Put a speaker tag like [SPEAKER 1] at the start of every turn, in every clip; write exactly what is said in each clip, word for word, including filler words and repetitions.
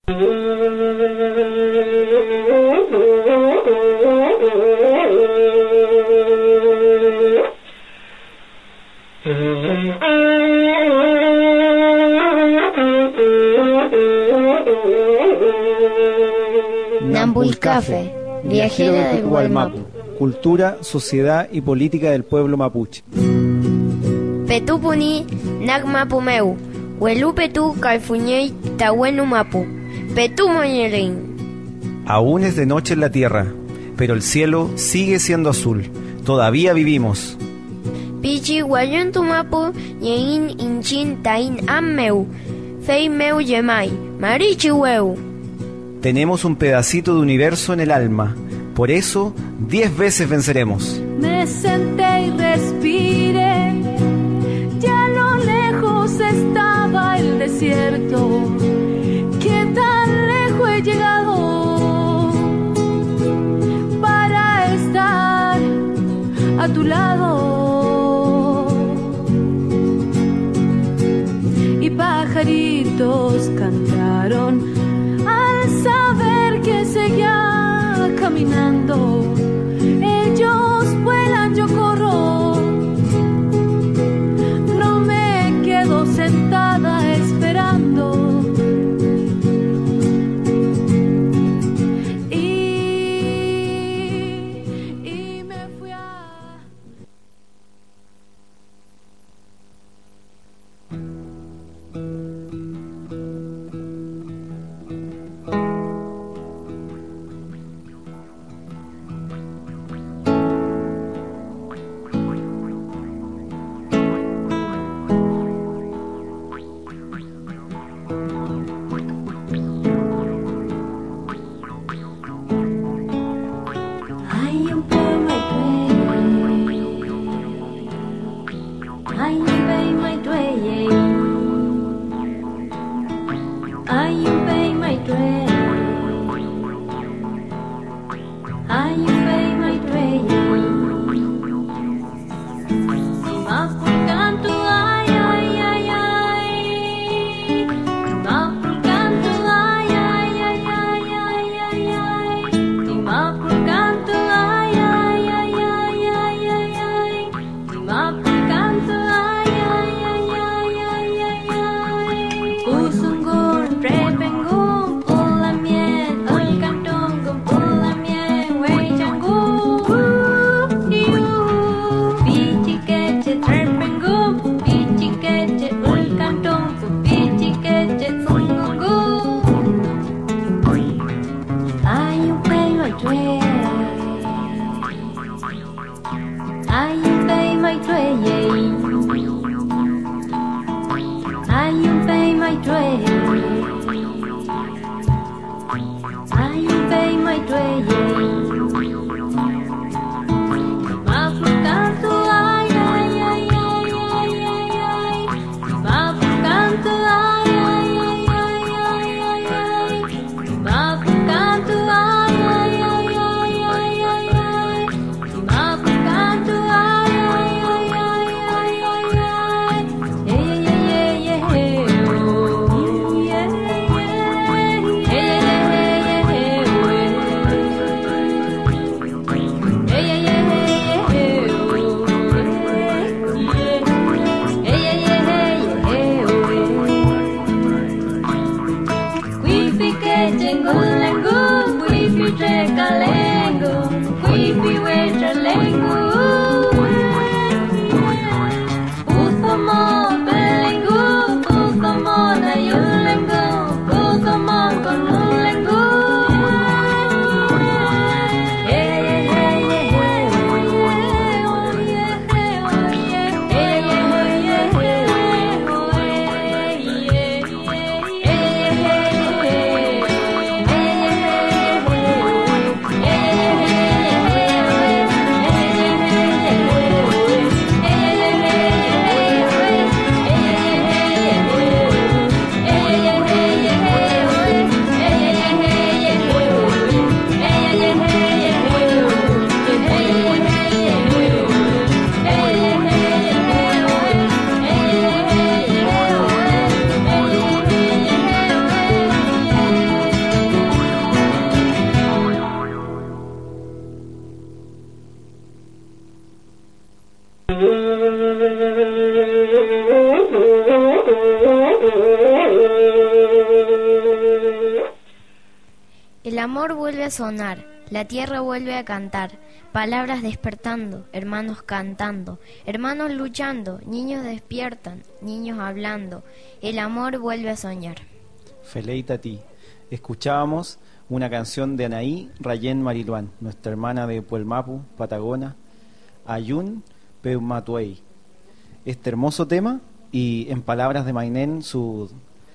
[SPEAKER 1] Nambulcafe, viajera del Gualmapu.
[SPEAKER 2] Cultura, sociedad y política del pueblo mapuche.
[SPEAKER 1] Petupuni Nagmapumeu, Huelupetu Calfuñey Tahuenu Mapu, Petumoyerin.
[SPEAKER 2] Aún es de noche en la tierra, pero el cielo sigue siendo azul. Todavía vivimos.
[SPEAKER 1] Pichi Guayuntu Mapu, Yein Inchin Tain Ammeu, Fei Meu Yemai, Marichi Weu.
[SPEAKER 2] Tenemos un pedacito de universo en el alma. Por eso, diez veces venceremos.
[SPEAKER 3] Me senté y respiré. Ya a lo lejos estaba el desierto. ¿Qué tan lejos he llegado para estar a tu lado? Y pajaritos cantaron al saber que seguía caminando. Ellos vuelan, yo corro. No me quedo sentada esperando. Y, y me fui a...
[SPEAKER 1] El amor vuelve a sonar, la tierra vuelve a cantar, palabras despertando, hermanos cantando, hermanos luchando, niños despiertan, niños hablando, el amor vuelve a soñar.
[SPEAKER 2] Feleita a ti. Escuchábamos una canción de Anaí Rayén Mariluán, nuestra hermana de Puelmapu, Patagona, Ayun Peumatuey. Este hermoso tema y en palabras de Mainén su,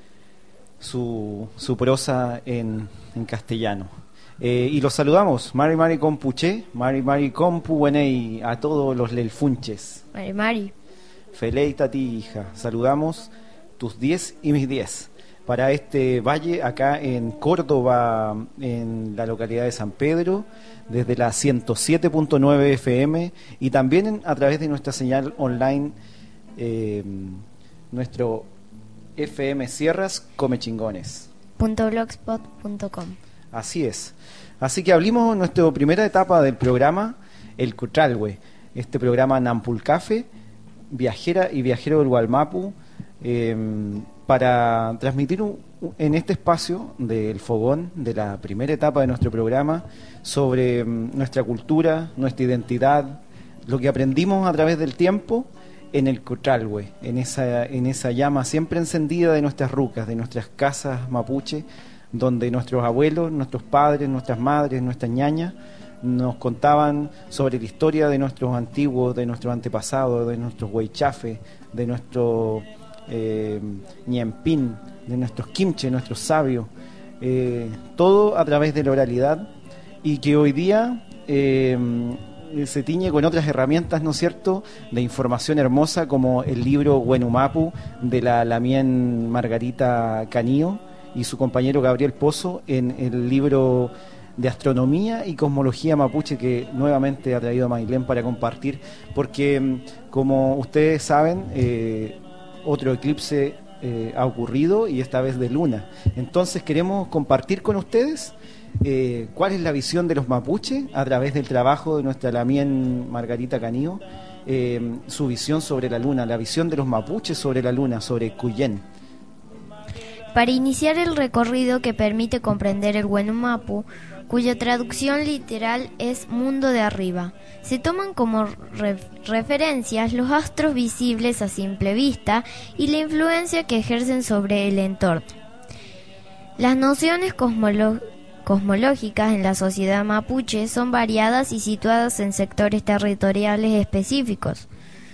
[SPEAKER 2] su, su prosa en, en castellano. Eh, y los saludamos, Mari Mari Compuche, Mari Mari Compu Buenei, a todos los lelfunches.
[SPEAKER 1] Mari Mari.
[SPEAKER 2] Feleita a ti, hija. Saludamos tus diez y mis diez. Para este valle acá en Córdoba, en la localidad de San Pedro, desde la ciento siete punto nueve F M y también en, a través de nuestra señal online, eh, nuestro F M Sierras Come Chingones.
[SPEAKER 1] .blogspot punto com.
[SPEAKER 2] Así es. Así que abrimos nuestra primera etapa del programa, el Cutralhue, este programa Nampulcafe, viajera y viajero del Gualmapu, eh, para transmitir un, en este espacio del fogón de la primera etapa de nuestro programa sobre um, nuestra cultura, nuestra identidad, lo que aprendimos a través del tiempo en el Cutralhue, en esa, en esa llama siempre encendida de nuestras rucas, de nuestras casas mapuche, donde nuestros abuelos, nuestros padres, nuestras madres, nuestras ñañas nos contaban sobre la historia de nuestros antiguos, de nuestros antepasados, de nuestros huaychafes, de nuestro eh, ñempín, de nuestros quimche, nuestros sabios, eh, todo a través de la oralidad, y que hoy día eh, se tiñe con otras herramientas, ¿no es cierto?, de información hermosa, como el libro Huenumapu de la Lamien Margarita Canío y su compañero Gabriel Pozo, en el libro de astronomía y cosmología mapuche que nuevamente ha traído Mailén para compartir, porque como ustedes saben, eh, otro eclipse eh, ha ocurrido, y esta vez de luna. Entonces queremos compartir con ustedes eh, cuál es la visión de los mapuches a través del trabajo de nuestra Lamien Margarita Canío, eh, su visión sobre la luna, la visión de los mapuches sobre la luna, sobre Cuyén.
[SPEAKER 1] Para iniciar el recorrido que permite comprender el Huenumapu, cuya traducción literal es mundo de arriba, se toman como re- referencias los astros visibles a simple vista y la influencia que ejercen sobre el entorno. Las nociones cosmolo- cosmológicas en la sociedad mapuche son variadas y situadas en sectores territoriales específicos.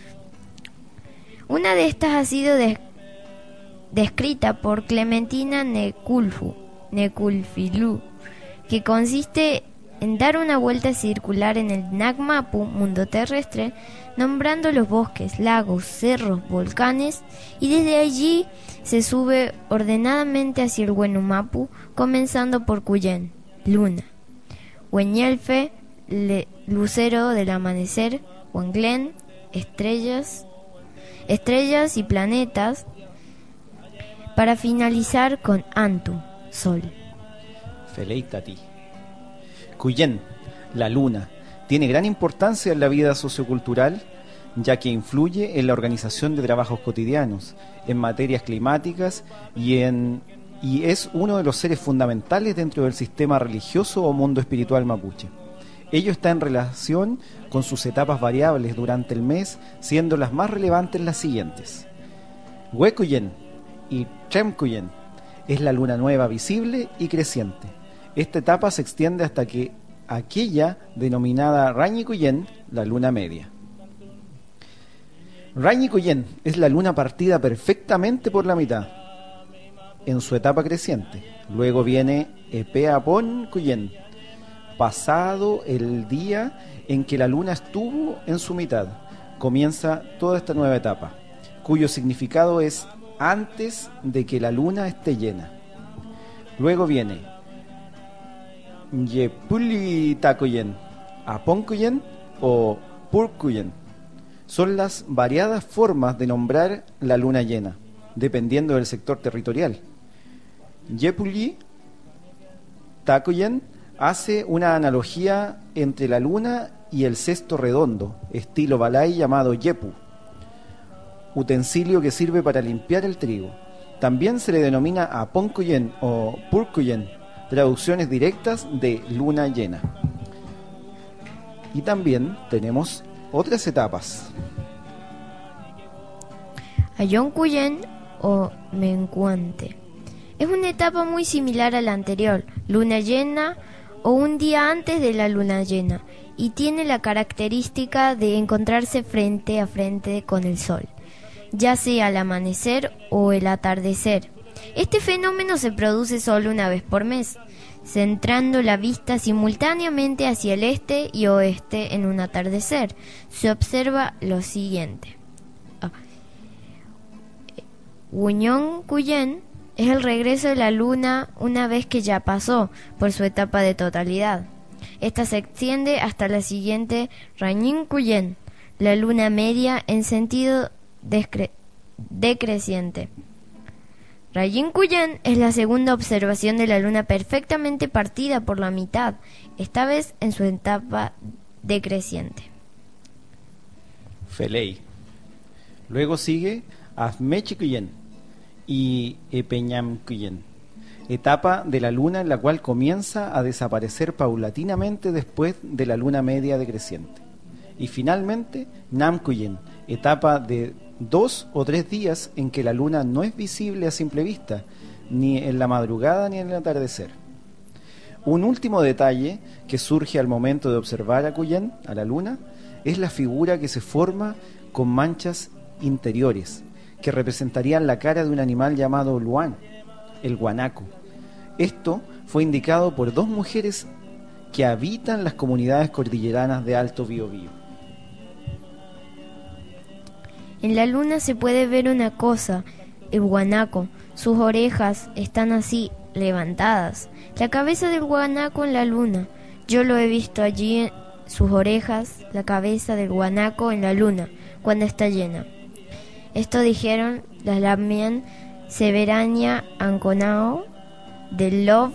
[SPEAKER 1] Una de estas ha sido de- descrita por Clementina Neculfu, Neculfilú, que consiste en dar una vuelta circular en el Nagmapu, mundo terrestre, nombrando los bosques, lagos, cerros, volcanes, y desde allí se sube ordenadamente hacia el Huenumapu, comenzando por Cuyén, luna, Hueñelfe, le, lucero del amanecer, Huanglén, estrellas, estrellas y planetas, para finalizar con Antu, sol.
[SPEAKER 2] Feleita a ti. Cuyén, la luna, tiene gran importancia en la vida sociocultural, ya que influye en la organización de trabajos cotidianos, en materias climáticas y, en, y es uno de los seres fundamentales dentro del sistema religioso o mundo espiritual mapuche. Ello está en relación con sus etapas variables durante el mes, siendo las más relevantes las siguientes. Huecuyén y Tremcuyén es la luna nueva visible y creciente. Esta etapa se extiende hasta que aquella denominada Rañicuyén, la luna media. Rañicuyén es la luna partida perfectamente por la mitad en su etapa creciente. Luego viene Epeapón Cuyén, pasado el día en que la luna estuvo en su mitad. Comienza toda esta nueva etapa, cuyo significado es antes de que la luna esté llena. Luego viene Yepulitacoyen, Aponcoyen o Purcuyen. Son las variadas formas de nombrar la luna llena, dependiendo del sector territorial. Yepuli Tacoyen hace una analogía entre la luna y el cesto redondo, estilo balay llamado yepu, utensilio que sirve para limpiar el trigo. También se le denomina a Poncuyen o Purcuyen, traducciones directas de luna llena. Y también tenemos otras etapas.
[SPEAKER 1] Ayoncuyen o Menguante. Es una etapa muy similar a la anterior, luna llena o un día antes de la luna llena, y tiene la característica de encontrarse frente a frente con el sol, ya sea al amanecer o el atardecer. Este fenómeno se produce solo una vez por mes, centrando la vista simultáneamente hacia el este y oeste en un atardecer. Se observa lo siguiente. Ah. Uñón-Cuyen es el regreso de la luna una vez que ya pasó por su etapa de totalidad. Esta se extiende hasta la siguiente Rañín-Cuyen, la luna media en sentido descre- decreciente. Rayin-Cuyen es la segunda observación de la luna perfectamente partida por la mitad, esta vez en su etapa decreciente.
[SPEAKER 2] Felei. Luego sigue Azmechi-Cuyen y Epeñam-Cuyen, etapa de la luna en la cual comienza a desaparecer paulatinamente después de la luna media decreciente. Y finalmente Nam-Cuyen, etapa de dos o tres días en que la luna no es visible a simple vista, ni en la madrugada ni en el atardecer. Un último detalle que surge al momento de observar a Cuyen, a la luna, es la figura que se forma con manchas interiores, que representarían la cara de un animal llamado Luan, el guanaco. Esto fue indicado por dos mujeres que habitan las comunidades cordilleranas de Alto Biobío.
[SPEAKER 1] En la luna se puede ver una cosa, el guanaco. Sus orejas están así, levantadas. La cabeza del guanaco en la luna. Yo lo he visto allí, sus orejas, la cabeza del guanaco en la luna, cuando está llena. Esto dijeron las Lamien Severania Anconao del Love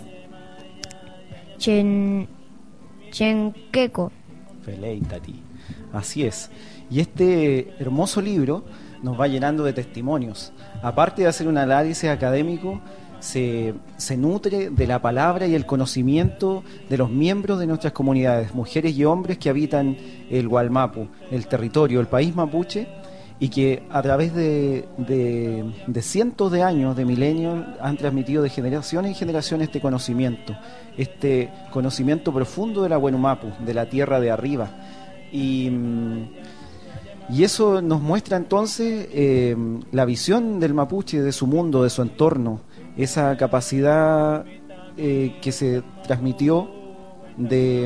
[SPEAKER 1] Chen, Chenqueco.
[SPEAKER 2] Feleitati. Así es. Y este hermoso libro nos va llenando de testimonios. Aparte de hacer un análisis académico, se, se nutre de la palabra y el conocimiento de los miembros de nuestras comunidades, mujeres y hombres que habitan el Gualmapu, el territorio, el país mapuche, y que a través de, de, de cientos de años, de milenios, han transmitido de generaciones y generaciones este conocimiento, este conocimiento profundo de la Huenumapu, de la tierra de arriba. Y... Y eso nos muestra entonces eh, la visión del mapuche, de su mundo, de su entorno, esa capacidad eh, que se transmitió de,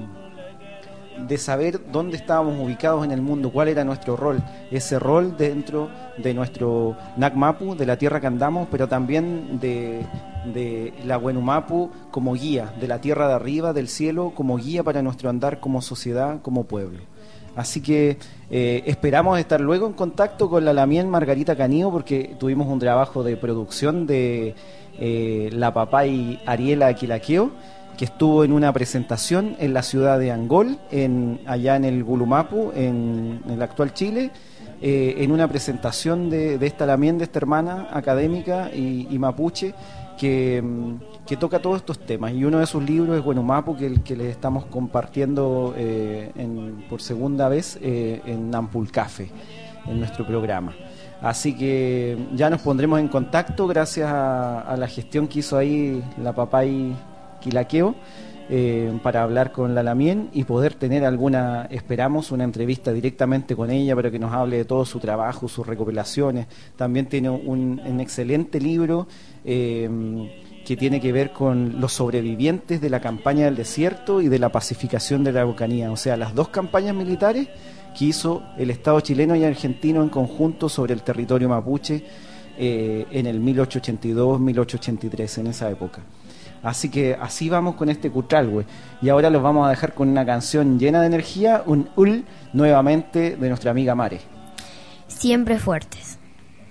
[SPEAKER 2] de saber dónde estábamos ubicados en el mundo, cuál era nuestro rol, ese rol dentro de nuestro Nacmapu, de la tierra que andamos, pero también de, de la Huenumapu como guía, de la tierra de arriba, del cielo, como guía para nuestro andar como sociedad, como pueblo. Así que eh, esperamos estar luego en contacto con la Lamien Margarita Canío, porque tuvimos un trabajo de producción de eh, la papay Ariela Aquilaqueo, que estuvo en una presentación en la ciudad de Angol, en, allá en el Gulumapu, en, en el actual Chile, eh, en una presentación de, de esta Lamien, de esta hermana académica y, y mapuche, que, que toca todos estos temas, y uno de sus libros es Huenumapu, que, que les estamos compartiendo eh, en, por segunda vez eh, en Nampulcafe, en nuestro programa. Así que ya nos pondremos en contacto gracias a, a la gestión que hizo ahí la papay Quilaqueo eh, para hablar con la Lamien y poder tener alguna, esperamos, una entrevista directamente con ella para que nos hable de todo su trabajo, sus recopilaciones. También tiene un, un excelente libro eh, que tiene que ver con los sobrevivientes de la campaña del desierto y de la pacificación de la Araucanía, o sea, las dos campañas militares que hizo el Estado chileno y argentino en conjunto sobre el territorio mapuche eh, en el mil ochocientos ochenta y dos mil ochocientos ochenta y tres, en esa época. Así que así vamos con este Cutralhue. Y ahora los vamos a dejar con una canción llena de energía, un ul, nuevamente de nuestra amiga Mare.
[SPEAKER 1] Siempre fuertes.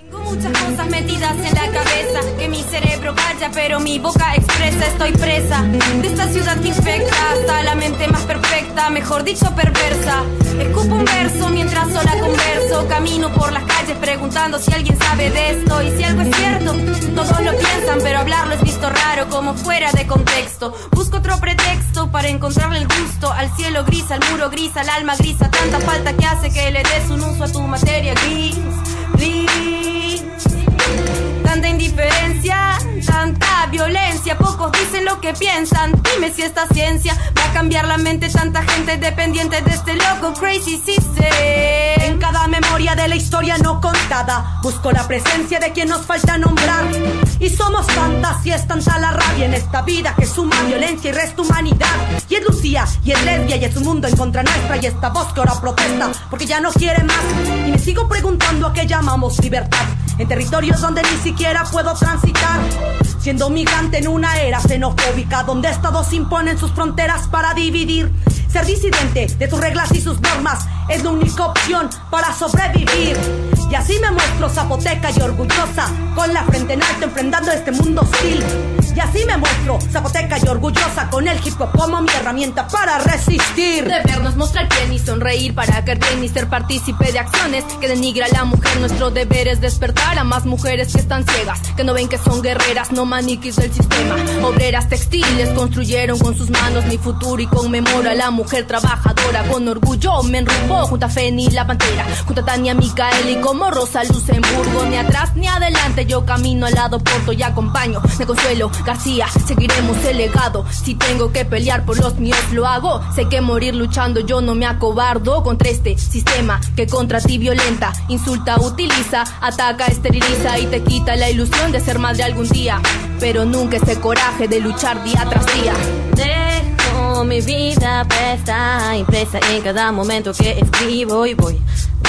[SPEAKER 4] Tengo muchas cosas metidas en la cabeza, que mi cerebro calla pero mi boca expresa. Estoy presa de esta ciudad que infecta hasta la mente más perfecta, mejor dicho perversa. Escupo un verso mientras sola converso, camino por las calles preguntando si alguien sabe de esto. Y si algo es cierto, todos lo piensan, pero hablarlo es visto raro, como fuera de contexto. Busco otro pretexto para encontrarle el gusto al cielo gris, al muro gris, al alma gris, a tanta falta que hace que le des un uso a tu materia gris, gris. Tanta indiferencia, tanta violencia, pocos dicen lo que piensan. Dime si esta ciencia va a cambiar la mente, tanta gente dependiente de este loco crazy system.
[SPEAKER 5] En cada memoria de la historia no contada, busco la presencia de quien nos falta nombrar. Y somos tantas y es tanta la rabia en esta vida que suma violencia y resta humanidad. Y es Lucía, y es lesbia, y es un mundo en contra nuestra, y esta voz que ahora protesta porque ya no quiere más. Y me sigo preguntando a qué llamamos libertad, en territorios donde ni siquiera puedo transitar, siendo migrante en una era xenofóbica donde estados imponen sus fronteras para dividir. Ser disidente de sus reglas y sus normas es la única opción para sobrevivir. Y así me muestro zapoteca y orgullosa, con la frente en alto enfrentando este mundo hostil. Y así me muestro zapoteca y orgullosa, con el hip hop como mi herramienta para resistir.
[SPEAKER 4] Debernos mostrar bien y sonreír para que bien y ser partícipe de acciones que denigra a la mujer. Nuestro deber es despertar a más mujeres que están ciegas, que no ven que son guerreras, no maniquis del sistema. Obreras textiles construyeron con sus manos mi futuro y conmemora a la mujer trabajadora. Con orgullo me enrumbó junto a Feni la Pantera, junto a Tania Micael y como Rosa Luxemburgo. Ni atrás ni adelante, yo camino al lado, porto y acompaño. Me consuelo García, seguiremos el legado. Si tengo que pelear por los míos lo hago. Sé que morir luchando yo no me acobardo contra este sistema que contra ti violenta, insulta, utiliza, ataca, esteriliza y te quita la ilusión de ser madre algún día, pero nunca ese coraje de luchar día tras día.
[SPEAKER 6] Dejo mi vida puesta, impresa en cada momento que escribo y voy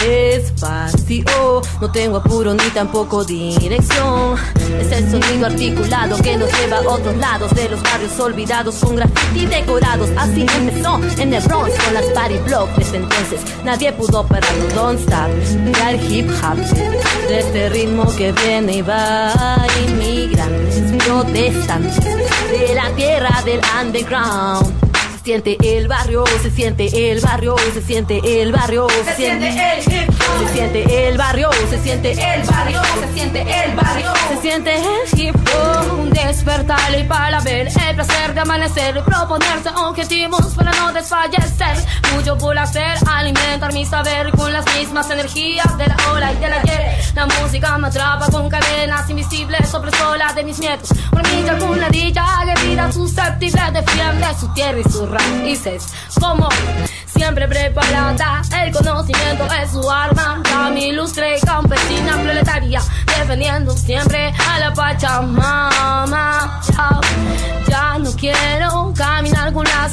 [SPEAKER 6] despacio, no tengo apuro ni tampoco dirección. Es el sonido articulado que nos lleva a otros lados de los barrios olvidados, con graffiti decorados. Así empezó en el Bronx con las party blocks. Desde entonces nadie pudo pararlo, don't stop. Ya el hip hop de este ritmo que viene y va. Inmigrantes, protestantes de la tierra del underground. Se siente el barrio, se siente el barrio, se siente el barrio,
[SPEAKER 4] se siente el hip hop,
[SPEAKER 6] se siente el barrio, se siente el barrio,
[SPEAKER 4] se siente el barrio,
[SPEAKER 6] se siente el hip hop.
[SPEAKER 4] un despertar y para ver el placer de amanecer, proponerse objetivos para no desfallecer. Mucho por hacer, alimentar mi saber con las mismas energías de la ola y del ayer. La música me atrapa con cadenas invisibles, opresoras de mis nietos. Hormilla con ladilla, aguerrida, susceptible, defiende su tierra y sus raíces. Como siempre preparada, el conocimiento es su arma. La mi ilustre campesina proletaria, defendiendo siempre a la Pachamama. Ya, ya no quiero caminar con las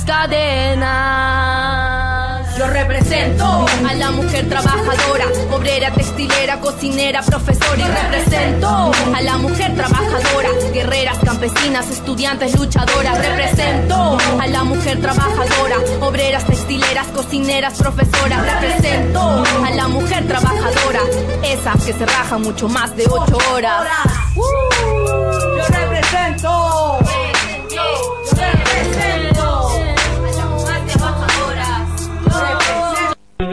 [SPEAKER 4] cadenas. Yo represento a la mujer trabajadora, obrera, textilera, cocinera, profesora. Y represento a la mujer trabajadora, guerreras, campesinas, estudiantes, luchadoras. Represento a la mujer trabajadora, obreras, textileras, cocineras, profesoras. Represento a la mujer trabajadora, esas que se rajan mucho más de ocho horas.
[SPEAKER 5] Uh, yo represento.
[SPEAKER 4] Yo represento a la mujer trabajadora. Yo represento.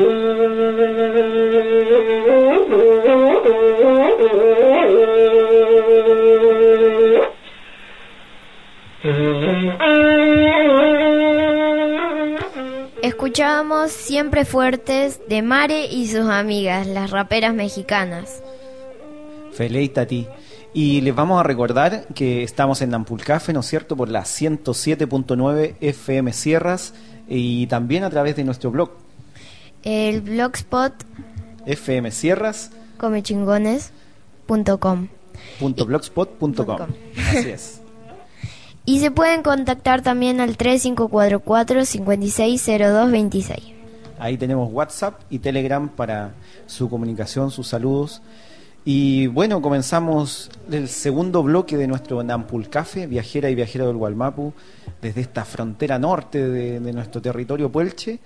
[SPEAKER 1] Escuchábamos Siempre Fuertes de Mare y sus amigas, las raperas mexicanas.
[SPEAKER 2] Feliz a ti. Y les vamos a recordar que estamos en Nampulcafe, ¿no es cierto?, por la ciento siete punto nueve F M Sierras y también a través de nuestro blog.
[SPEAKER 1] El blogspot
[SPEAKER 2] F M Sierras
[SPEAKER 1] comechingones punto com
[SPEAKER 2] punto blogspot punto com. Así es.
[SPEAKER 1] Y se pueden contactar también al tres cinco cuatro cuatro, cinco seis cero dos dos seis.
[SPEAKER 2] Ahí tenemos WhatsApp y Telegram para su comunicación, sus saludos. Y bueno, comenzamos el segundo bloque de nuestro Nampulcafe, viajera y viajero del Gualmapu, desde esta frontera norte de, de nuestro territorio puelche.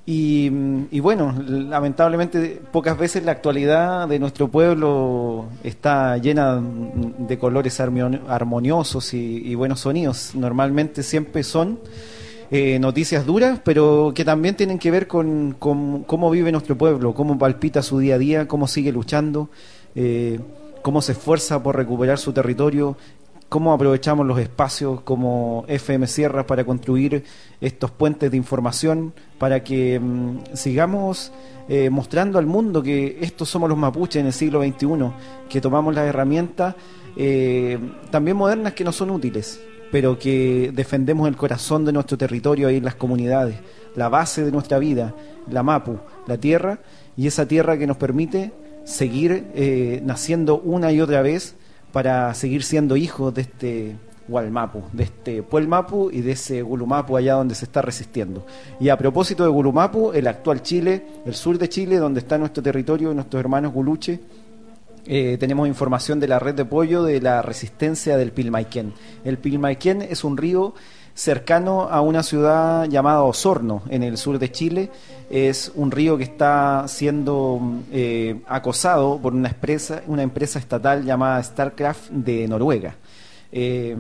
[SPEAKER 2] Y, y bueno, lamentablemente pocas veces la actualidad de nuestro pueblo está llena de colores armoniosos y, y buenos sonidos. Normalmente siempre son eh, noticias duras, pero que también tienen que ver con, con cómo vive nuestro pueblo, cómo palpita su día a día, cómo sigue luchando, eh, cómo se esfuerza por recuperar su territorio, cómo aprovechamos los espacios como F M Sierra para construir estos puentes de información, para que mmm, sigamos eh, mostrando al mundo que estos somos los mapuches en el siglo veintiuno, que tomamos las herramientas eh, también modernas que nos son útiles, pero que defendemos el corazón de nuestro territorio ahí en las comunidades, la base de nuestra vida, la mapu, la tierra, y esa tierra que nos permite seguir eh, naciendo una y otra vez para seguir siendo hijos de este Gualmapu, de este Puelmapu y de ese Gulumapu allá donde se está resistiendo. Y a propósito de Gulumapu, el actual Chile, el sur de Chile, donde está nuestro territorio, nuestros hermanos Guluche, eh, tenemos información de la red de apoyo de la resistencia del Pilmaiquén. El Pilmaiquén es un río cercano a una ciudad llamada Osorno, en el sur de Chile. Es un río que está siendo eh, acosado por una empresa, una empresa estatal llamada Starcraft de Noruega. Eh,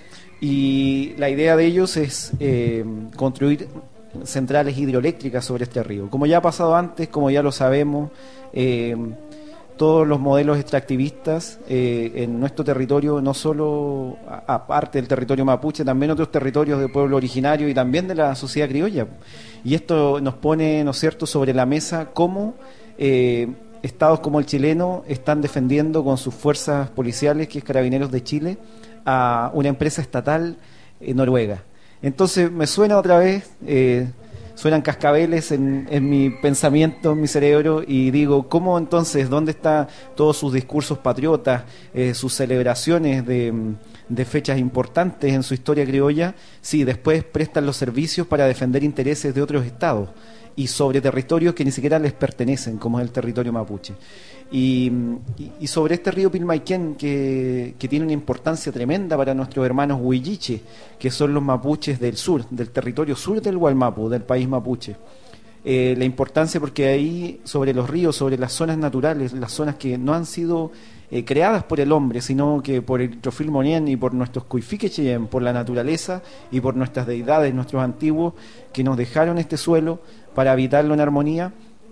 [SPEAKER 2] y la idea de ellos es eh, construir centrales hidroeléctricas sobre este río. Como ya ha pasado antes, como ya lo sabemos, eh, todos los modelos extractivistas eh, en nuestro territorio, no solo aparte del territorio mapuche, también otros territorios de pueblo originario y también de la sociedad criolla. Y esto nos pone, ¿no es cierto?, sobre la mesa cómo eh, estados como el chileno están defendiendo con sus fuerzas policiales, que es Carabineros de Chile, a una empresa estatal eh, noruega. Entonces me suena otra vez... Eh, suenan cascabeles en, en mi pensamiento, en mi cerebro, y digo, ¿cómo entonces, dónde están todos sus discursos patriotas, eh, sus celebraciones de, de fechas importantes en su historia criolla, si después prestan los servicios para defender intereses de otros estados y sobre territorios que ni siquiera les pertenecen, como es el territorio mapuche? Y, y, y sobre este río Pilmaiquén, que, que tiene una importancia tremenda para nuestros hermanos huilliche, que son los mapuches del sur, del territorio sur del Gualmapu, del país mapuche. Eh, la importancia porque ahí, sobre los ríos, sobre las zonas naturales, las zonas que no han sido eh, creadas por el hombre, sino que por el Trofil Monien y por nuestros Cuifique Cheyenne, por la naturaleza y por nuestras deidades, nuestros antiguos, que nos dejaron este suelo para habitarlo en armonía.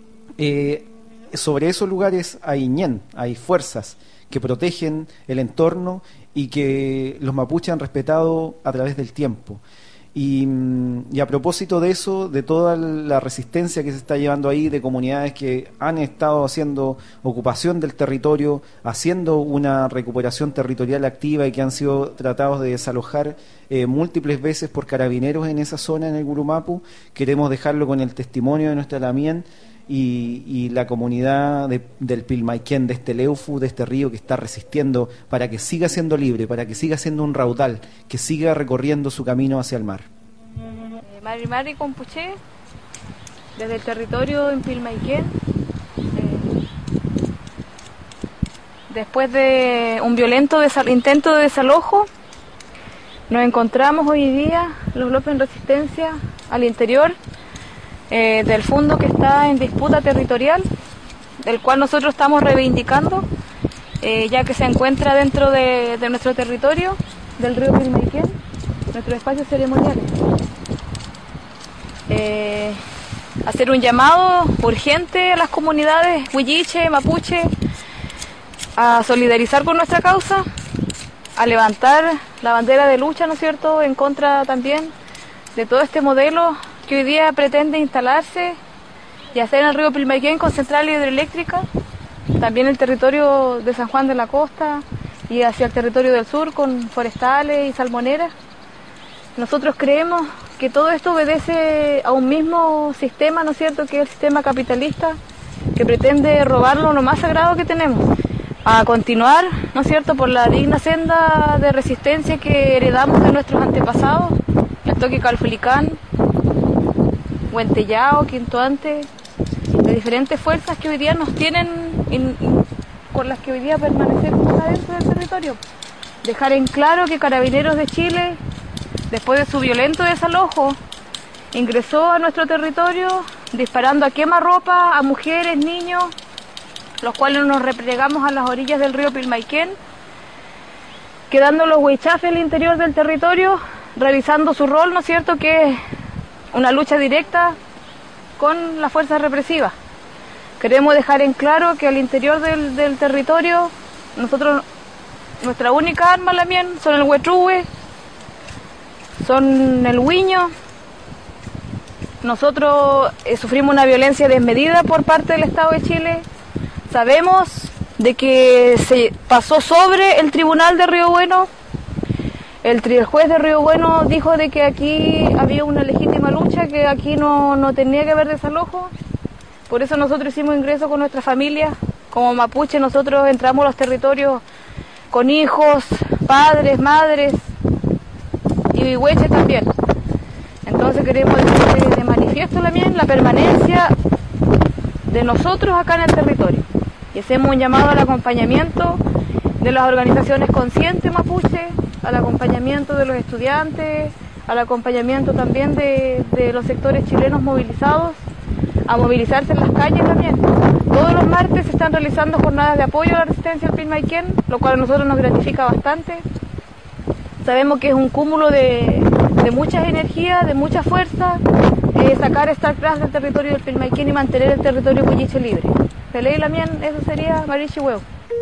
[SPEAKER 2] Eh, sobre esos lugares hay ñen, hay fuerzas que protegen el entorno y que los mapuches han respetado a través del tiempo. Y, y a propósito de eso, de toda la resistencia que se está llevando ahí, de comunidades que han estado haciendo ocupación del territorio, haciendo una recuperación territorial activa y que han sido tratados de desalojar eh, múltiples veces por carabineros en esa zona, en el Gurumapu, queremos dejarlo con el testimonio de nuestra Lamien y, y la comunidad de, del Pilmaiquén, de este Leufu, de este río que está resistiendo para que siga siendo libre, para que siga siendo un raudal, que siga recorriendo su camino hacia el mar.
[SPEAKER 7] Eh, Mari Mari Compuché, desde el territorio en Pilmaiquén, eh, después de un violento desal- intento de desalojo, nos encontramos hoy día los López en resistencia al interior Eh, del fondo que está en disputa territorial, del cual nosotros estamos reivindicando, eh, ya que se encuentra dentro de, de nuestro territorio, del río Pilmaiquén, nuestros espacios ceremoniales. Eh, hacer un llamado urgente a las comunidades huilliche, mapuche, a solidarizar con nuestra causa, a levantar la bandera de lucha, ¿no es cierto?, en contra también de todo este modelo que hoy día pretende instalarse y hacer en el río Pilmaiquén con central hidroeléctrica, también el territorio de San Juan de la Costa y hacia el territorio del sur con forestales y salmoneras. Nosotros creemos que todo esto obedece a un mismo sistema, ¿no es cierto?, que es el sistema capitalista, que pretende robarlo lo más sagrado que tenemos, a continuar, ¿no es cierto?, por la digna senda de resistencia que heredamos de nuestros antepasados, el Toqui Calfulicán, Huentellao, Quintoante, de diferentes fuerzas que hoy día nos tienen y, y con las que hoy día permanecemos adentro del territorio. Dejar en claro que Carabineros de Chile, después de su violento desalojo, ingresó a nuestro territorio disparando a quemarropa a mujeres, niños, los cuales nos replegamos a las orillas del río Pilmaiquén, quedando los huichafes al interior del territorio, realizando su rol, ¿no es cierto?, que es una lucha directa con las fuerzas represivas. Queremos dejar en claro que al interior del, del territorio, nosotros, nuestra única arma, la mien, son el huetrúe, son el huiño. Nosotros eh, sufrimos una violencia desmedida por parte del Estado de Chile. Sabemos de que se pasó sobre el tribunal de Río Bueno. El, tri- el juez de Río Bueno dijo de que aquí había una legítima lucha, que aquí no, no tenía que haber desalojo. Por eso nosotros hicimos ingreso con nuestra familia. Como mapuche nosotros entramos a los territorios con hijos, padres, madres y hueches también. Entonces queremos dejar de manifiesto también la permanencia de nosotros acá en el territorio. Y hacemos un llamado al acompañamiento de las organizaciones conscientes mapuche, al acompañamiento de los estudiantes, al acompañamiento también de, de los sectores chilenos movilizados, a movilizarse en las calles también. Todos los martes se están realizando jornadas de apoyo a la resistencia al Pilmaiquén, lo cual a nosotros nos gratifica bastante. Sabemos que es un cúmulo de, de muchas energías, de mucha fuerza, eh, sacar esta clase del territorio del Pilmaiquén y mantener el territorio huilliche libre. Pelé y la mien, eso sería Marichi Huevo.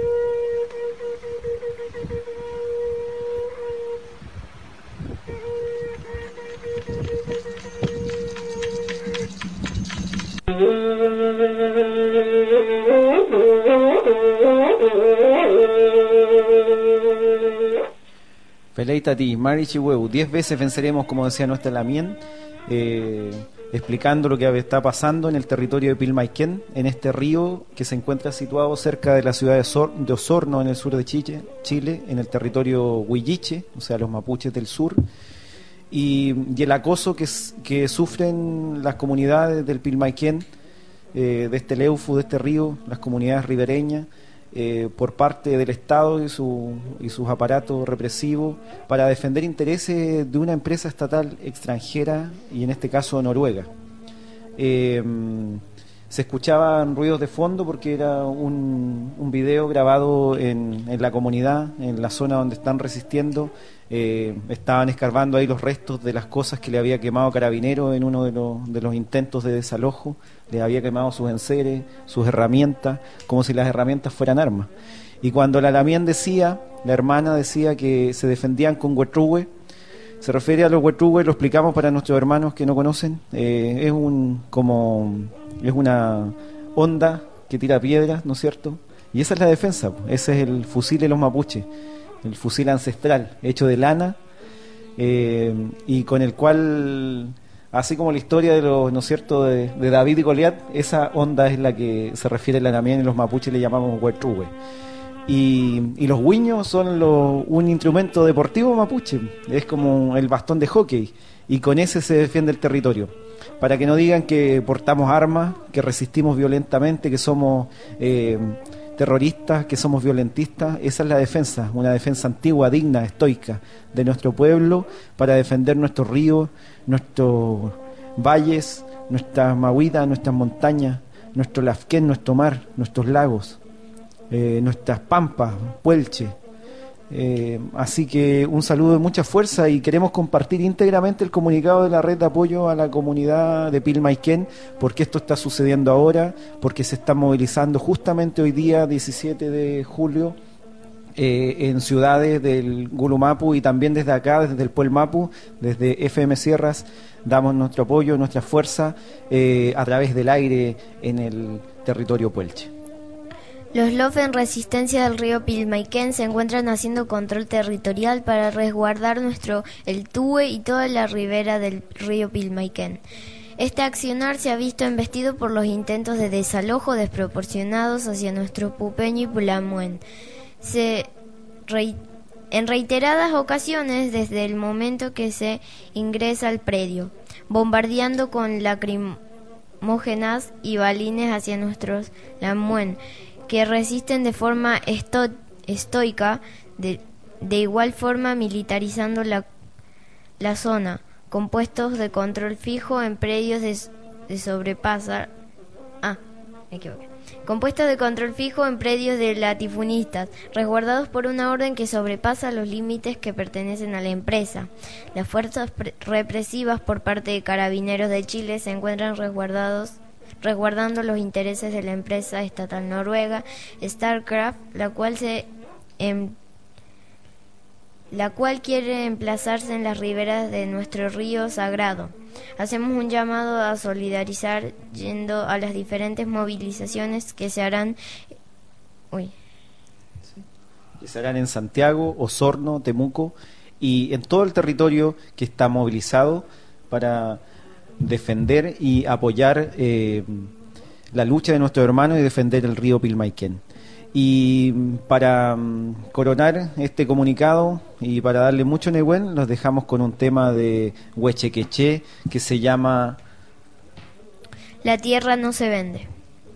[SPEAKER 2] Feleita ti, Mari Chihueu, diez veces venceremos, como decía nuestra Lamien, eh, explicando lo que está pasando en el territorio de Pilmaiquén, en este río que se encuentra situado cerca de la ciudad de, Sor- de Osorno, en el sur de Chile, Chile, en el territorio huilliche, o sea, los mapuches del sur, y, y el acoso que, que sufren las comunidades del Pilmaiquén, eh, de este Leufu, de este río, las comunidades ribereñas, Eh, por parte del Estado y, su, y sus aparatos represivos para defender intereses de una empresa estatal extranjera y en este caso Noruega. Eh, se escuchaban ruidos de fondo porque era un, un video grabado en, en la comunidad, en la zona donde están resistiendo. Eh, estaban escarbando ahí los restos de las cosas que le había quemado Carabineros en uno de los, de los intentos de desalojo. Le había quemado sus enseres, sus herramientas, como si las herramientas fueran armas. Y cuando la Lamien decía, la hermana decía que se defendían con huetrúe, se refiere a los huetrúe, lo explicamos para nuestros hermanos que no conocen, eh, es un como es una onda que tira piedras, ¿no es cierto? Y esa es la defensa, ese es el fusil de los mapuches, el fusil ancestral, hecho de lana, eh, y con el cual, así como la historia de los, ¿no es cierto?, de, de David y Goliat, esa onda es la que se refiere a la Lamien y los mapuches le llamamos huetrúe. Y, y los huiños son lo, un instrumento deportivo mapuche, es como el bastón de hockey, y con ese se defiende el territorio. Para que no digan que portamos armas, que resistimos violentamente, que somos eh, terroristas, que somos violentistas, esa es la defensa, una defensa antigua, digna, estoica de nuestro pueblo, para defender nuestros ríos, nuestros valles, nuestras mahuidas, nuestras montañas, nuestro lafquén, nuestro mar, nuestros lagos. Eh, nuestras pampas, Puelche. Eh, así que un saludo de mucha fuerza y queremos compartir íntegramente el comunicado de la red de apoyo a la comunidad de Pilmaiquén, porque esto está sucediendo ahora, porque se está movilizando justamente hoy día, diecisiete de julio, eh, en ciudades del Gulumapu y también desde acá, desde el Pueblo Mapu, desde F M Sierras, damos nuestro apoyo, nuestra fuerza eh, a través del aire en el territorio Puelche.
[SPEAKER 1] Los L O F en resistencia del río Pilmaiquén se encuentran haciendo control territorial para resguardar nuestro el Tue y toda la ribera del río Pilmaiquén. Este accionar se ha visto embestido por los intentos de desalojo desproporcionados hacia nuestro Pupeño y Pulamuen. Se re, en reiteradas ocasiones desde el momento que se ingresa al predio, bombardeando con lacrimógenas y balines hacia nuestros Lamuen, que resisten de forma esto, estoica, de, de igual forma militarizando la, la zona, con puestos de control fijo en predios de, de sobrepasa... Ah, me equivoqué. Compuestos de control fijo en predios de latifundistas, resguardados por una orden que sobrepasa los límites que pertenecen a la empresa. Las fuerzas represivas por parte de Carabineros de Chile se encuentran resguardados resguardando los intereses de la empresa estatal noruega Starcraft, la cual se em, la cual quiere emplazarse en las riberas de nuestro río sagrado. Hacemos un llamado a solidarizar yendo a las diferentes movilizaciones que se harán uy.
[SPEAKER 2] que se harán en Santiago, Osorno, Temuco y en todo el territorio que está movilizado para defender y apoyar eh, la lucha de nuestros hermanos y defender el río Pilmaiquén. Y para um, coronar este comunicado y para darle mucho Nehuen, los dejamos con un tema de Huechequeché que se llama
[SPEAKER 1] La tierra no se vende.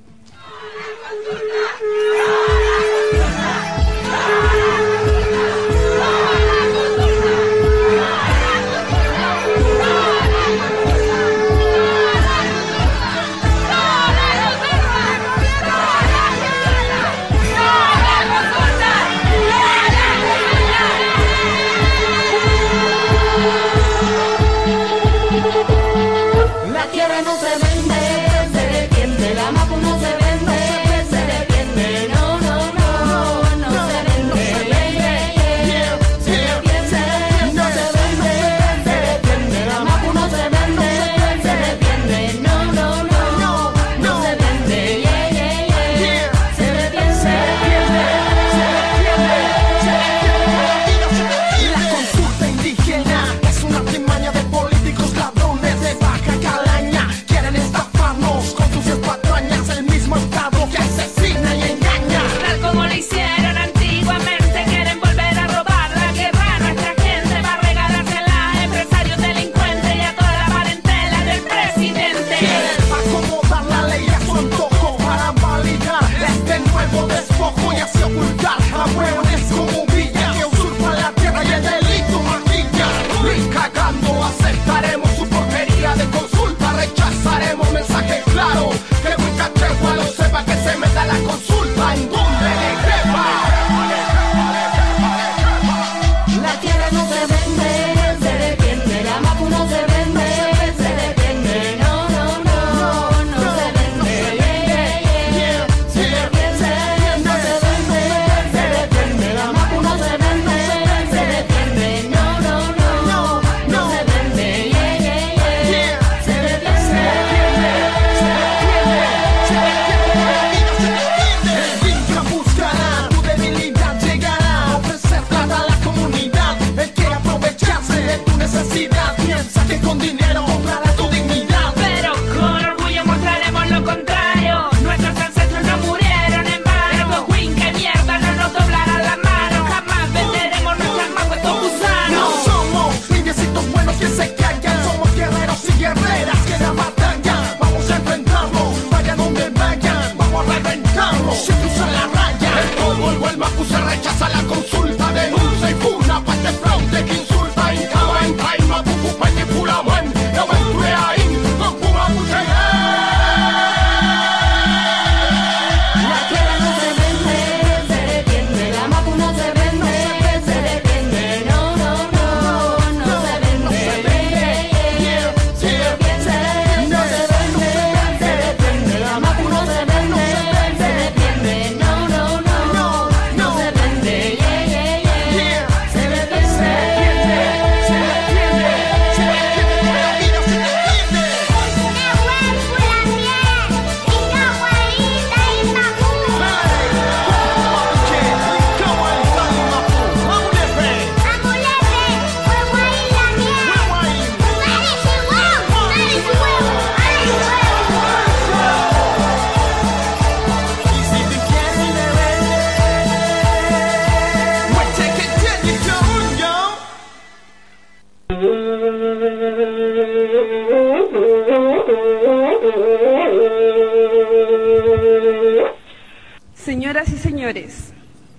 [SPEAKER 8] Señoras y señores,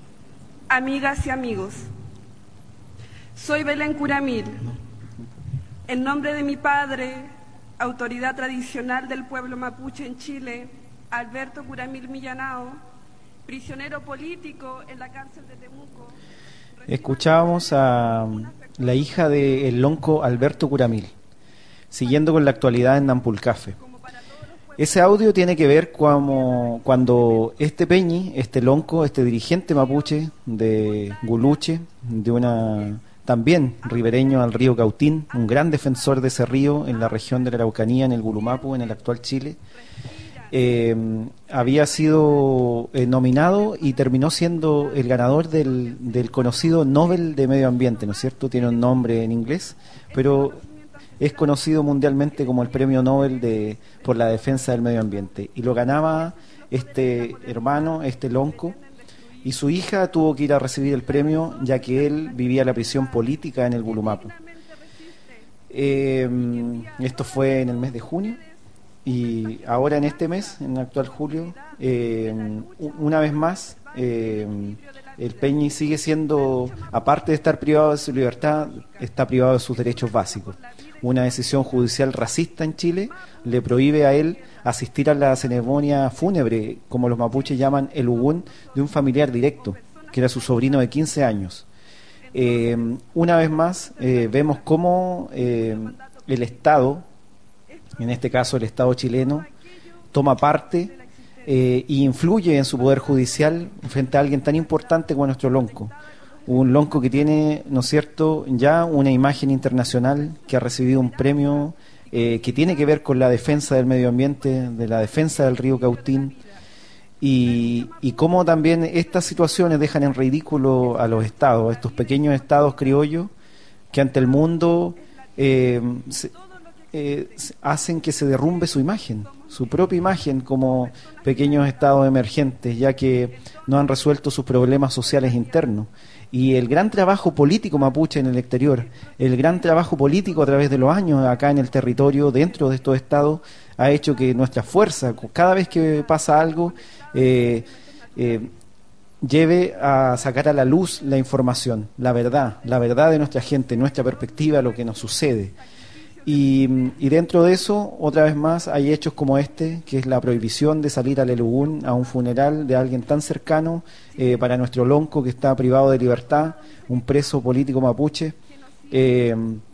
[SPEAKER 8] amigas y amigos, soy Belén Curamil. En nombre de mi padre, autoridad tradicional del pueblo mapuche en Chile, Alberto Curamil Millanao, prisionero político en la cárcel de Temuco.
[SPEAKER 2] Escuchábamos a la hija del lonco Alberto Curamil, siguiendo con la actualidad en Nampulcafe. Ese audio tiene que ver como cuando este Peñi, este lonco, este dirigente mapuche de Guluche, de una también ribereño al río Cautín, un gran defensor de ese río en la región de la Araucanía, en el Gulumapu, en el actual Chile, eh, había sido eh, nominado y terminó siendo el ganador del, del conocido Nobel de Medio Ambiente, ¿no es cierto? Tiene un nombre en inglés, pero es conocido mundialmente como el Premio Nobel de, por la defensa del medio ambiente. Y lo ganaba este hermano, este lonco, y su hija tuvo que ir a recibir el premio ya que él vivía la prisión política en el Gulumapu. Eh, esto fue en el mes de junio, y ahora en este mes, en el actual julio, eh, una vez más, eh, el Peñi sigue siendo, aparte de estar privado de su libertad, está privado de sus derechos básicos. Una decisión judicial racista en Chile le prohíbe a él asistir a la ceremonia fúnebre, como los mapuches llaman el ugún, de un familiar directo, que era su sobrino de quince años. Eh, una vez más, eh, vemos cómo eh, el Estado, en este caso el Estado chileno, toma parte eh, e influye en su poder judicial frente a alguien tan importante como nuestro lonco. Un lonco que tiene, ¿no es cierto?, ya una imagen internacional, que ha recibido un premio eh, que tiene que ver con la defensa del medio ambiente, de la defensa del río Cautín, y, y cómo también estas situaciones dejan en ridículo a los estados, a estos pequeños estados criollos que ante el mundo eh, se, eh, hacen que se derrumbe su imagen, su propia imagen como pequeños estados emergentes, ya que no han resuelto sus problemas sociales internos. Y el gran trabajo político mapuche en el exterior, el gran trabajo político a través de los años acá en el territorio, dentro de estos estados, ha hecho que nuestra fuerza, cada vez que pasa algo, eh, eh, lleve a sacar a la luz la información, la verdad, la verdad de nuestra gente, nuestra perspectiva, lo que nos sucede. Y, y dentro de eso, otra vez más, hay hechos como este, que es la prohibición de salir al Elugún, a un funeral de alguien tan cercano eh, para nuestro lonco que está privado de libertad, un preso político mapuche. Eh,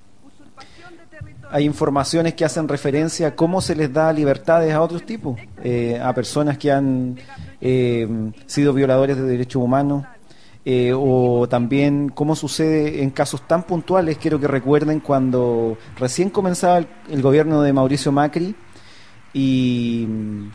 [SPEAKER 2] hay informaciones que hacen referencia a cómo se les da libertades a otros tipos, eh, a personas que han eh, sido violadores de derechos humanos. Eh, o también cómo sucede en casos tan puntuales. Quiero que recuerden cuando recién comenzaba el, el gobierno de Mauricio Macri y,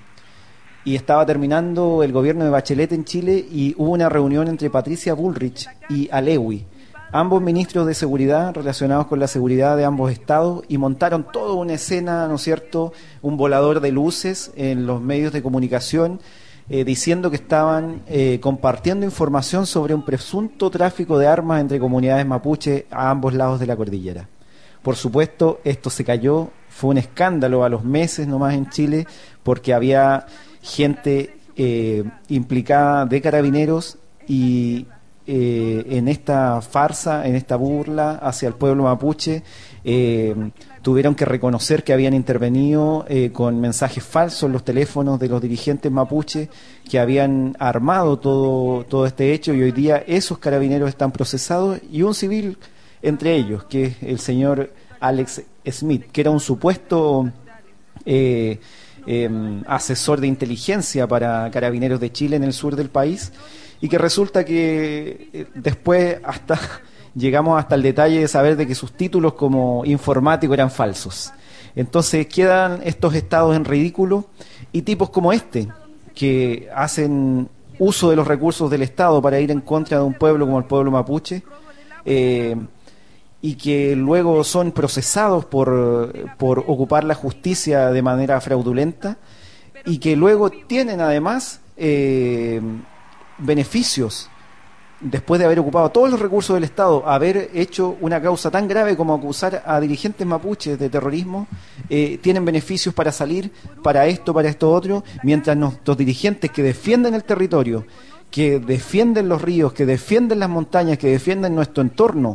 [SPEAKER 2] y estaba terminando el gobierno de Bachelet en Chile, y hubo una reunión entre Patricia Bullrich y Alewi, ambos ministros de seguridad relacionados con la seguridad de ambos estados, y montaron toda una escena, ¿no es cierto?, un volador de luces en los medios de comunicación, Eh, diciendo que estaban eh, compartiendo información sobre un presunto tráfico de armas entre comunidades mapuche a ambos lados de la cordillera. Por supuesto, esto se cayó, fue un escándalo a los meses nomás en Chile, porque había gente eh, implicada de carabineros y eh, en esta farsa, en esta burla hacia el pueblo mapuche, eh, tuvieron que reconocer que habían intervenido eh, con mensajes falsos en los teléfonos de los dirigentes mapuche, que habían armado todo, todo este hecho, y hoy día esos carabineros están procesados, y un civil entre ellos, que es el señor Alex Smith, que era un supuesto eh, eh, asesor de inteligencia para carabineros de Chile en el sur del país, y que resulta que eh, después hasta... llegamos hasta el detalle de saber de que sus títulos como informático eran falsos. Entonces quedan estos estados en ridículo, y tipos como este, que hacen uso de los recursos del Estado para ir en contra de un pueblo como el pueblo mapuche, eh, y que luego son procesados por, por ocupar la justicia de manera fraudulenta, y que luego tienen además eh, beneficios después de haber ocupado todos los recursos del Estado, haber hecho una causa tan grave como acusar a dirigentes mapuches de terrorismo, eh, tienen beneficios para salir, para esto, para esto otro, mientras nuestros dirigentes que defienden el territorio, que defienden los ríos, que defienden las montañas, que defienden nuestro entorno,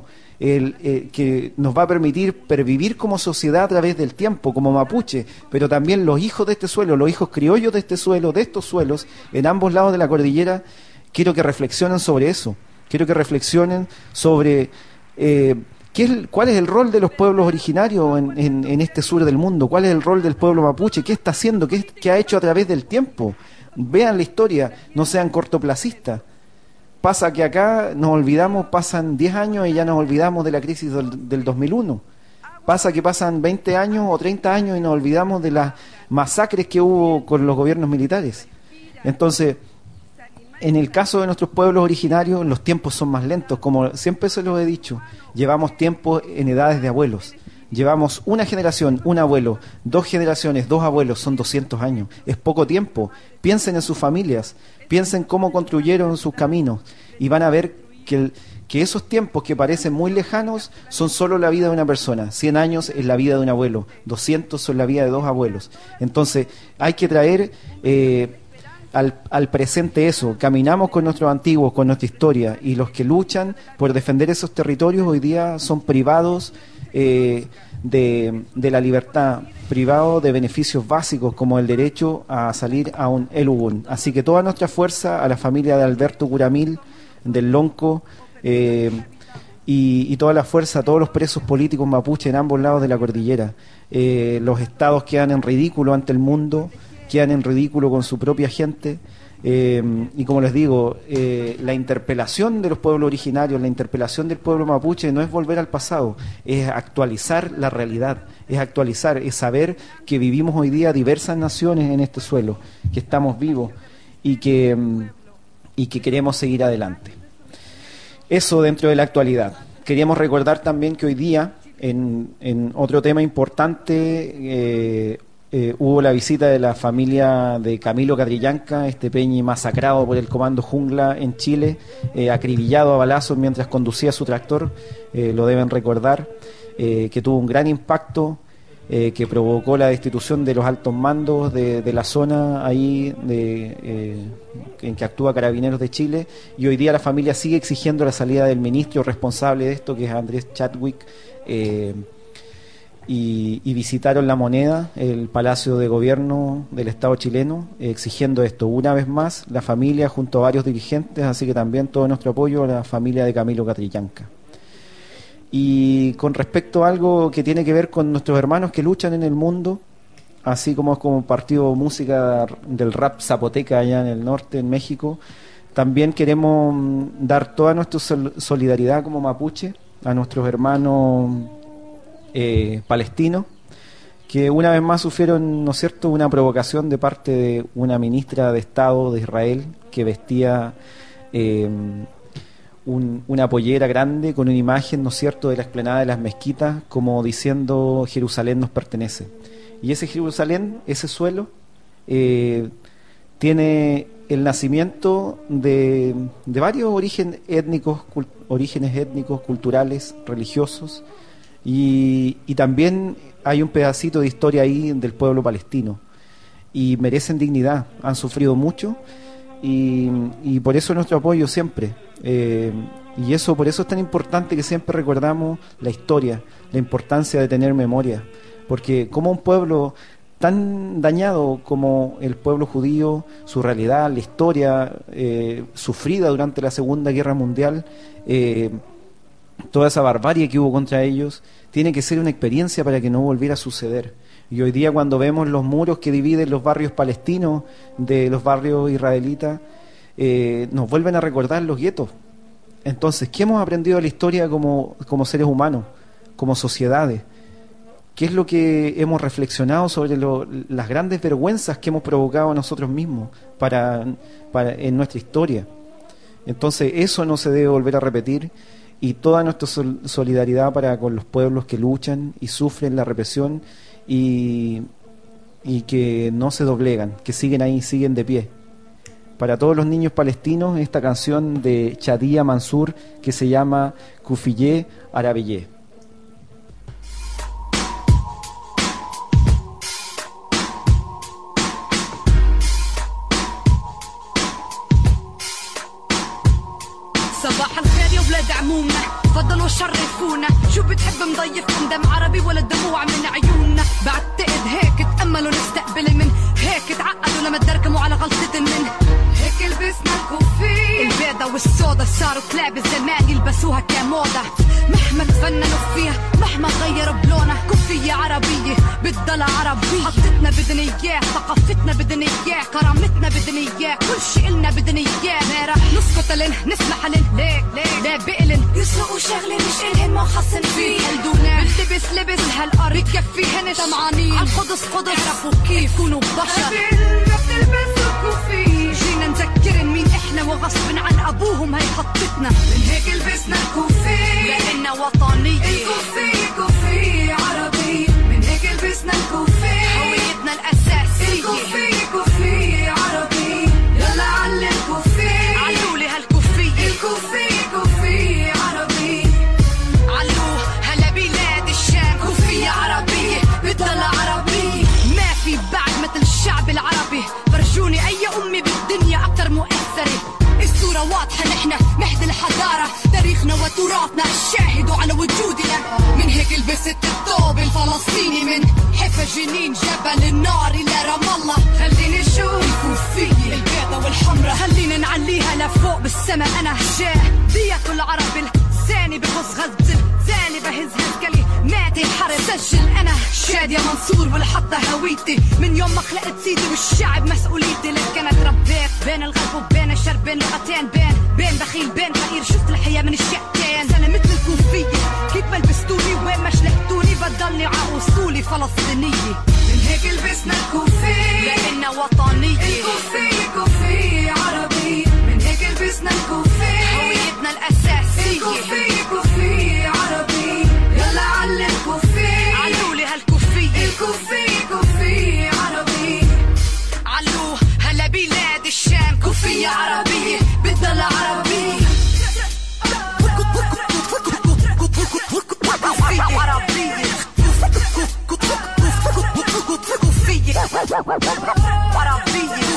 [SPEAKER 2] el, eh, que nos va a permitir pervivir como sociedad a través del tiempo, como mapuche, pero también los hijos de este suelo, los hijos criollos de este suelo, de estos suelos, en ambos lados de la cordillera. Quiero que reflexionen sobre eso, quiero que reflexionen sobre eh, qué es, cuál es el rol de los pueblos originarios en, en, en este sur del mundo, cuál es el rol del pueblo mapuche, qué está haciendo, qué, qué ha hecho a través del tiempo. Vean la historia, no sean cortoplacistas. Pasa que acá nos olvidamos, pasan diez años y ya nos olvidamos de la crisis del, del dos mil uno. Pasa que pasan veinte años o treinta años y nos olvidamos de las masacres que hubo con los gobiernos militares. Entonces, en el caso de nuestros pueblos originarios, los tiempos son más lentos, como siempre se los he dicho. Llevamos tiempo en edades de abuelos. Llevamos una generación, un abuelo, dos generaciones, dos abuelos, son doscientos años. Es poco tiempo. Piensen en sus familias, piensen cómo construyeron sus caminos y van a ver que, el, que esos tiempos que parecen muy lejanos son solo la vida de una persona. cien años es la vida de un abuelo, doscientos son la vida de dos abuelos. Entonces hay que traer eh, al, al presente eso. Caminamos con nuestros antiguos, con nuestra historia, y los que luchan por defender esos territorios hoy día son privados Eh, de, de la libertad, privado de beneficios básicos como el derecho a salir a un Elubun. Así que toda nuestra fuerza a la familia de Alberto Guramil, del Lonco, eh, y, y toda la fuerza a todos los presos políticos mapuche en ambos lados de la cordillera. Eh, los estados quedan en ridículo ante el mundo, quedan en ridículo con su propia gente. Eh, y como les digo, eh, la interpelación de los pueblos originarios, la interpelación del pueblo mapuche no es volver al pasado, es actualizar la realidad, es actualizar, es saber que vivimos hoy día diversas naciones en este suelo, que estamos vivos y que, y que queremos seguir adelante. Eso dentro de la actualidad. Queríamos recordar también que hoy día, en, en otro tema importante, eh, Eh, hubo la visita de la familia de Camilo Catrillanca, este peñi masacrado por el Comando Jungla en Chile, eh, acribillado a balazos mientras conducía su tractor, eh, lo deben recordar, eh, que tuvo un gran impacto, eh, que provocó la destitución de los altos mandos de, de la zona ahí de, eh, en que actúa Carabineros de Chile, y hoy día la familia sigue exigiendo la salida del ministro responsable de esto, que es Andrés Chadwick, eh, Y, y visitaron La Moneda, el Palacio de Gobierno del Estado chileno, eh, exigiendo esto. Una vez más, la familia junto a varios dirigentes, así que también todo nuestro apoyo a la familia de Camilo Catrillanca. Y con respecto a algo que tiene que ver con nuestros hermanos que luchan en el mundo, así como como partido música del rap zapoteca allá en el norte, en México, también queremos dar toda nuestra sol- solidaridad como mapuche a nuestros hermanos Eh, palestinos, que una vez más sufrieron, ¿no es cierto?, una provocación de parte de una ministra de Estado de Israel que vestía eh, un, una pollera grande con una imagen, ¿no es cierto?, de la explanada de las mezquitas, como diciendo Jerusalén nos pertenece. Y ese Jerusalén, ese suelo, eh, tiene el nacimiento de, de varios orígenes étnicos, cult, orígenes étnicos, culturales, religiosos. Y, y también hay un pedacito de historia ahí del pueblo palestino y merecen dignidad, han sufrido mucho y, y por eso nuestro apoyo siempre, eh, y eso por eso es tan importante que siempre recordamos la historia, la importancia de tener memoria, porque como un pueblo tan dañado como el pueblo judío, su realidad, la historia eh, sufrida durante la Segunda Guerra Mundial, eh, toda esa barbarie que hubo contra ellos, tiene que ser una experiencia para que no volviera a suceder. Y hoy día cuando vemos los muros que dividen los barrios palestinos de los barrios israelitas, eh, nos vuelven a recordar los guetos. Entonces, ¿qué hemos aprendido de la historia como, como seres humanos, como sociedades? ¿Qué es lo que hemos reflexionado sobre lo, las grandes vergüenzas que hemos provocado nosotros mismos para, para, en nuestra historia? Entonces, eso no se debe volver a repetir. Y toda nuestra sol- solidaridad para con los pueblos que luchan y sufren la represión y, y que no se doblegan, que siguen ahí, siguen de pie. Para todos los niños palestinos, esta canción de Chadía Mansur que se llama Kufiyé Arabeyé.
[SPEAKER 9] صباح الخير يا ولاد عمومة فضلوا شرفونا نضيفهم دم عربي ولا دموع من عيوننا. بعتقد هيك تأملوا نستقبل من هيك تعقدوا لما تدركموا على غلطة من هيك لبسنا الكوفية البيضة والسودا صاروا كلاب الزمان يلبسوها كموضة. مهما تفننوا فيها مهما غيروا بلونها كوفية عربية بتضل عربية. حطتنا بدنا اياه ثقافتنا بدنا اياه كرامتنا بدنا اياه كل شي إلنا بدنا اياه. ما رح نسكت لن نسمح لن ليه ليه ليه بقلن يسرقوا شغلة مش إلهن ما خصن فيه قلدونا باللبس لبس هالأرض بكفيهن طمعانين عالقدس قدس عرفوا كيف كونوا بشر ما بتلبسوا كوفية. جينا نذكرن مين احنا وغصب عن ابوهم هي خطتنا من هيك لبسنا الكوفية لأننا وطنية. الكوفية كوفية عربية من هيك لبسنا الكوفية هويتنا الأساسية. الكوفية كوفية عربية يلا علي الكوفية علولي هالكوفية. الكوفية كوفية عربية علو هلا بلاد الشام كوفية عربية بتضل عربية. ما في بعد مثل الشعب العربي فرجوني أي أمي بالدنيا أكتر مؤثرة. الصورة واضحة نحنا مهد الحضارة تاريخنا وتراثنا الشاهد على وجودنا. من هيك لبست الثوب الفلسطيني من حفا جنين جبل النار إلى رام الله. خليني نشوف الكوفية البيضة والحمرة خلينا نعليها لفوق بالسما. أنا جاه دية العرب الثاني بخص غزة ثاني بهز هالكلي مات الحرب. سجل أنا شادية منصور والحطة هويتي من يوم ما خلقت سيدي والشعب مسؤوليتي. لك أنا تربيت بين الغرب وبين الشرق بين لغتين بين بين بخيل بين فقير شفت الحياة من الشقتين. سنة مثل الكوفية كيف ما لبستوني وين ما شلحتوني بضلني عاوصولي فلسطينية. من هيك لبسنا الكوفية لأننا وطنية. الكوفية كوفية عربية من هيك لبسنا الكوفية هويتنا الأساسية. الكوفية كوفية عربية يلا علي الكوفية علولي هالكوفية. الكوفية كوفية عربية علو هلا بلاد الشام كوفية عربية بتضل عربية. كوفية عربية كوفية عربية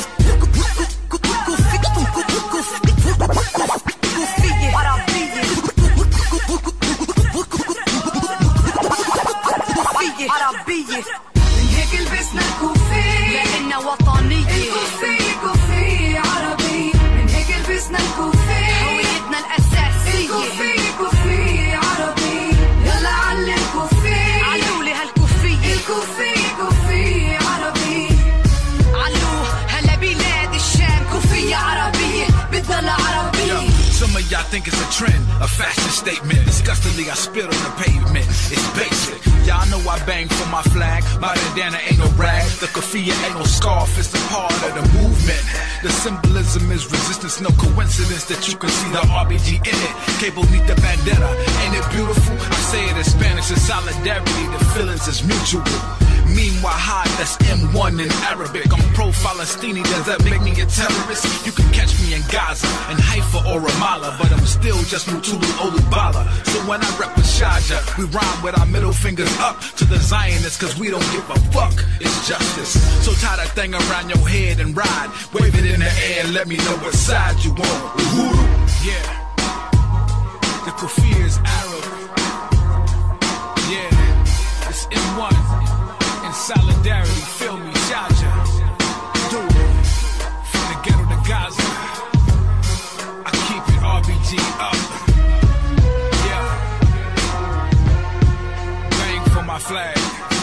[SPEAKER 9] عربية من هيك لبسنا الكوفية لأننا وطنية. الكوفية كوفية عربية من هيك لبسنا الكوفية هويتنا الأساسية. الكوفية كوفية عربية يلا علي الكوفية علولي هالكوفية. الكوفية كوفية عربية علو هلا بلاد الشام كوفية عربية بتضل عربية.
[SPEAKER 10] Some of y'all think it's a trend, a fashion statement. Disgustingly, I spit on the pavement. It's basic. Y'all know I bang for my flag. My bandana ain't no rag. The keffiyeh ain't no scarf. It's a part of the movement. The symbolism is resistance. No coincidence that you can see the R B G in it. Cable need the bandana. Ain't it beautiful? I say it in Spanish. It's solidarity. The feelings is mutual. Meanwhile, high, that's M one in Arabic. I'm pro-Falastini, does that make me a terrorist? You can catch me in Gaza, in Haifa or Ramallah, but I'm still just Mutulu Olubala. So when I rep with Shaja, we rhyme with our middle fingers up to the Zionists, cause we don't give a fuck, it's justice. So tie that thing around your head and ride, wave it in the air and let me know what side you on. Uhuru, yeah. The keffiyeh is Arab. Yeah, it's M one. In solidarity, feel me, Shaja. Do it. From the ghetto to Gaza, I keep it R B G up. Yeah. Bang for my flag.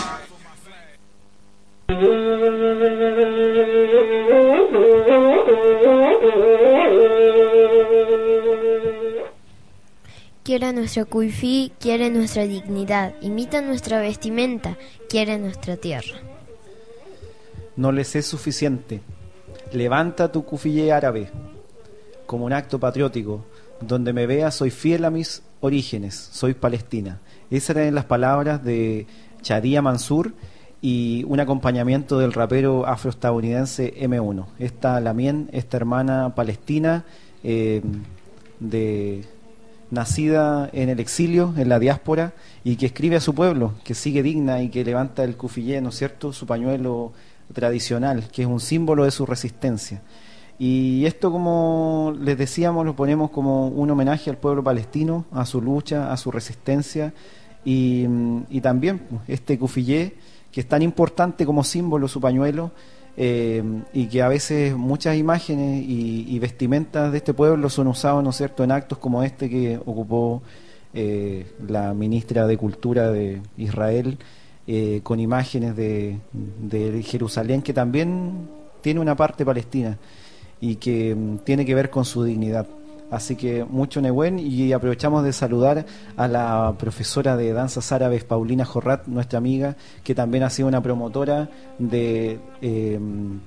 [SPEAKER 1] Quiere nuestra cuifí, quiere nuestra dignidad, imita nuestra vestimenta, quiere nuestra tierra.
[SPEAKER 2] No les es suficiente. Levanta tu kufiyeh árabe como un acto patriótico. Donde me vea soy fiel a mis orígenes, soy palestina. Esas eran las palabras de Shadía Mansour y un acompañamiento del rapero afroestadounidense M uno. Esta Lamien, esta hermana palestina eh, de... nacida en el exilio, en la diáspora, y que escribe a su pueblo, que sigue digna y que levanta el kufiyeh, ¿no es cierto?, su pañuelo tradicional, que es un símbolo de su resistencia. Y esto, como les decíamos, lo ponemos como un homenaje al pueblo palestino, a su lucha, a su resistencia, y, y también este cufillé, que es tan importante como símbolo su pañuelo, eh, y que a veces muchas imágenes y, y vestimentas de este pueblo son usados, ¿no es cierto?, en actos como este que ocupó eh, la ministra de Cultura de Israel, eh, con imágenes de, de Jerusalén, que también tiene una parte palestina y que mm, tiene que ver con su dignidad. Así que mucho Nehuen, y aprovechamos de saludar a la profesora de danzas árabes Paulina Jorrat, nuestra amiga, que también ha sido una promotora de eh,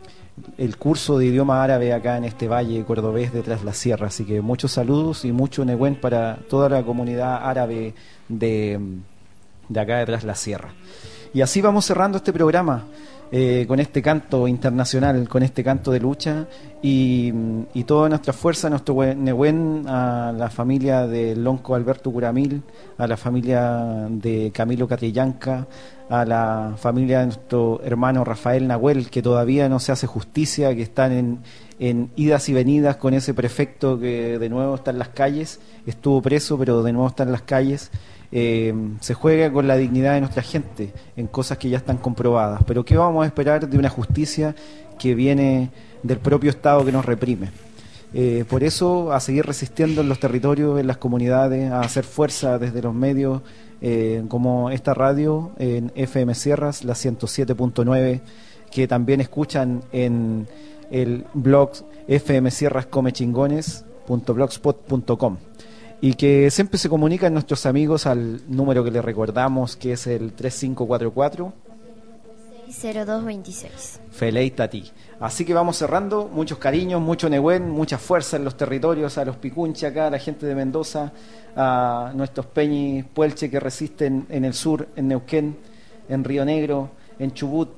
[SPEAKER 2] el curso de idioma árabe acá en este valle cordobés de Tras la Sierra. Así que muchos saludos y mucho Nehuen para toda la comunidad árabe de, de acá de Tras la Sierra. Y así vamos cerrando este programa. Eh, con este canto internacional, con este canto de lucha, y, y toda nuestra fuerza, nuestro Nehuen, a la familia de Lonco Alberto Curamil, a la familia de Camilo Catrillanca, a la familia de nuestro hermano Rafael Nahuel, que todavía no se hace justicia, que están en, en idas y venidas con ese prefecto que de nuevo está en las calles, estuvo preso pero de nuevo está en las calles. Eh, se juega con la dignidad de nuestra gente en cosas que ya están comprobadas, pero ¿qué vamos a esperar de una justicia que viene del propio Estado que nos reprime? Eh, por eso, a seguir resistiendo en los territorios, en las comunidades, a hacer fuerza desde los medios eh, como esta radio en F M Sierras, la ciento siete punto nueve, que también escuchan en el blog f m sierras come chingones punto blogspot punto com, y que siempre se comunican nuestros amigos al número que les recordamos, que es el tres cinco cuatro cuatro
[SPEAKER 1] cero dos veintiséis.
[SPEAKER 2] Feleita a ti. Así que vamos cerrando. Muchos cariños, mucho Nehuen, mucha fuerza en los territorios, a los Picunche acá, a la gente de Mendoza, a nuestros Peñis Puelche que resisten en el sur, en Neuquén, en Río Negro, en Chubut,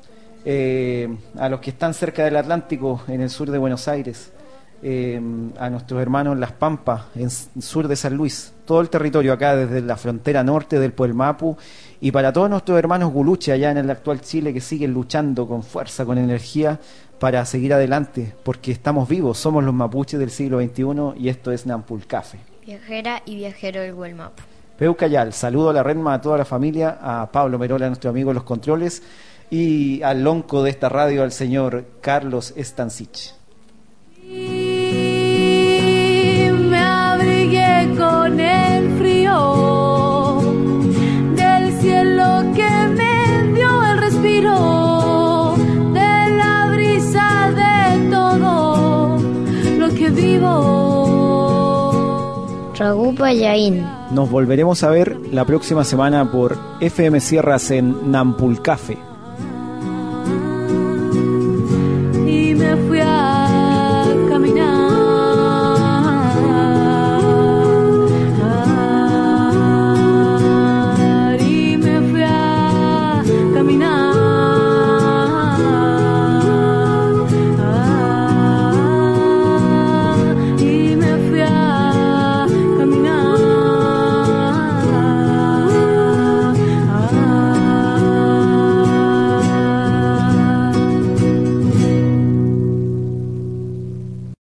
[SPEAKER 2] eh, a los que están cerca del Atlántico, en el sur de Buenos Aires, eh, a nuestros hermanos en Las Pampas, en el sur de San Luis, todo el territorio acá, desde la frontera norte del Puelmapu, y para todos nuestros hermanos guluche allá en el actual Chile, que siguen luchando con fuerza, con energía, para seguir adelante, porque estamos vivos, somos los mapuches del siglo veintiuno, y esto es Nampulcafe.
[SPEAKER 1] Viajera y viajero del Puelmapu.
[SPEAKER 2] Peucayal, saludo a la Renma, a toda la familia, a Pablo Merola, nuestro amigo en los controles, y al lonco de esta radio, al señor Carlos Estancich.
[SPEAKER 3] Y me abrigué con el frío del cielo que me dio el respiro, de la brisa de todo lo que vivo.
[SPEAKER 1] Ragupa Yaín.
[SPEAKER 2] Nos volveremos a ver la próxima semana por F M Sierras en Nampulcafe.
[SPEAKER 3] Y me fui a caminar, y me fui a caminar.